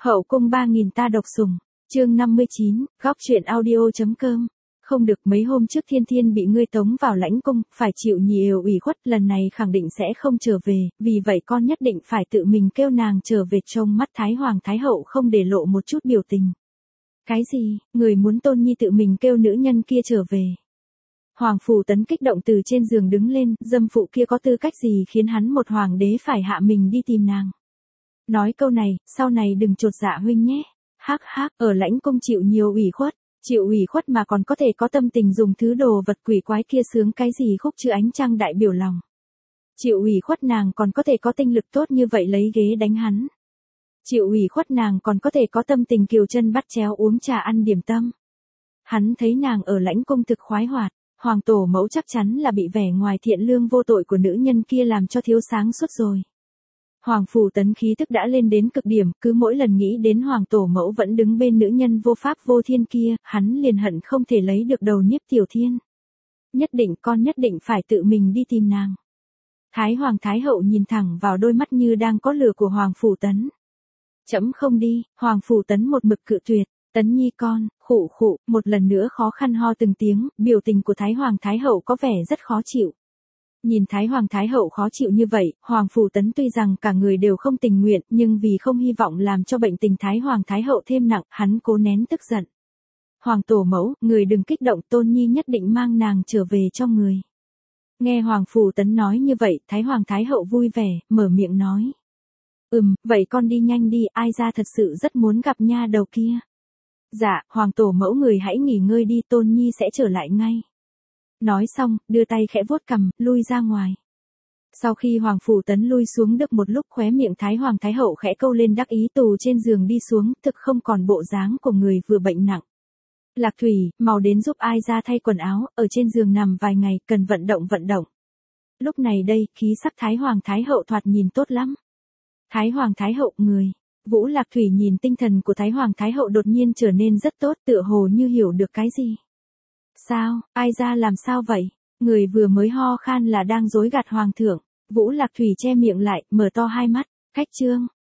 Hậu cung 3000 ta độc sủng, chương 59, góc truyện audio.com. Không được, mấy hôm trước Thiên Thiên bị ngươi tống vào lãnh cung, phải chịu nhiều ủy khuất, lần này khẳng định sẽ không trở về, vì vậy con nhất định phải tự mình kêu nàng trở về. Trông mắt Thái Hoàng Thái Hậu không để lộ một chút biểu tình. Cái gì, người muốn Tôn Nhi tự mình kêu nữ nhân kia trở về? Hoàng Phủ Tấn kích động từ trên giường đứng lên, dâm phụ kia có tư cách gì khiến hắn một hoàng đế phải hạ mình đi tìm nàng? Nói câu này, sau này đừng chột dạ huynh nhé. Hắc hắc, ở lãnh cung chịu nhiều ủy khuất, chịu ủy khuất mà còn có thể có tâm tình dùng thứ đồ vật quỷ quái kia sướng cái gì khúc chữ ánh trăng đại biểu lòng. Chịu ủy khuất nàng còn có thể có tinh lực tốt như vậy lấy ghế đánh hắn. Chịu ủy khuất nàng còn có thể có tâm tình kiều chân bắt chéo uống trà ăn điểm tâm. Hắn thấy nàng ở lãnh cung thực khoái hoạt, hoàng tổ mẫu chắc chắn là bị vẻ ngoài thiện lương vô tội của nữ nhân kia làm cho thiếu sáng suốt rồi. Hoàng Phủ Tấn khí tức đã lên đến cực điểm, cứ mỗi lần nghĩ đến hoàng tổ mẫu vẫn đứng bên nữ nhân vô pháp vô thiên kia, hắn liền hận không thể lấy được đầu Niếp Tiểu Thiên. Con nhất định phải tự mình đi tìm nàng. Thái Hoàng Thái Hậu nhìn thẳng vào đôi mắt như đang có lửa của Hoàng Phủ Tấn. Chấm không đi, Hoàng Phủ Tấn một mực cự tuyệt. Tấn Nhi con, khụ khụ, một lần nữa khó khăn ho từng tiếng, biểu tình của Thái Hoàng Thái Hậu có vẻ rất khó chịu. Nhìn Thái Hoàng Thái Hậu khó chịu như vậy, Hoàng Phủ Tấn tuy rằng cả người đều không tình nguyện, nhưng vì không hy vọng làm cho bệnh tình Thái Hoàng Thái Hậu thêm nặng, hắn cố nén tức giận. Hoàng tổ mẫu, người đừng kích động, Tôn Nhi nhất định mang nàng trở về cho người. Nghe Hoàng Phủ Tấn nói như vậy, Thái Hoàng Thái Hậu vui vẻ, mở miệng nói. Vậy con đi nhanh đi, ai ra thật sự rất muốn gặp nha đầu kia. Dạ, Hoàng tổ mẫu người hãy nghỉ ngơi đi, Tôn Nhi sẽ trở lại ngay. Nói xong, đưa tay khẽ vuốt cằm, lui ra ngoài. Sau khi Hoàng Phủ Tấn lui xuống được một lúc, khóe miệng Thái Hoàng Thái Hậu khẽ câu lên đắc ý, từ trên giường đi xuống, thực không còn bộ dáng của người vừa bệnh nặng. Lạc Thủy, mau đến giúp ai ra thay quần áo, ở trên giường nằm vài ngày, cần vận động. Lúc này đây, khí sắc Thái Hoàng Thái Hậu thoạt nhìn tốt lắm. Thái Hoàng Thái Hậu, người. Vũ Lạc Thủy nhìn tinh thần của Thái Hoàng Thái Hậu đột nhiên trở nên rất tốt, tựa hồ như hiểu được cái gì. Sao, ai ra làm sao vậy? Người vừa mới ho khan là đang dối gạt hoàng thượng. Vũ Lạc Thủy che miệng lại, mở to hai mắt. Khách trương,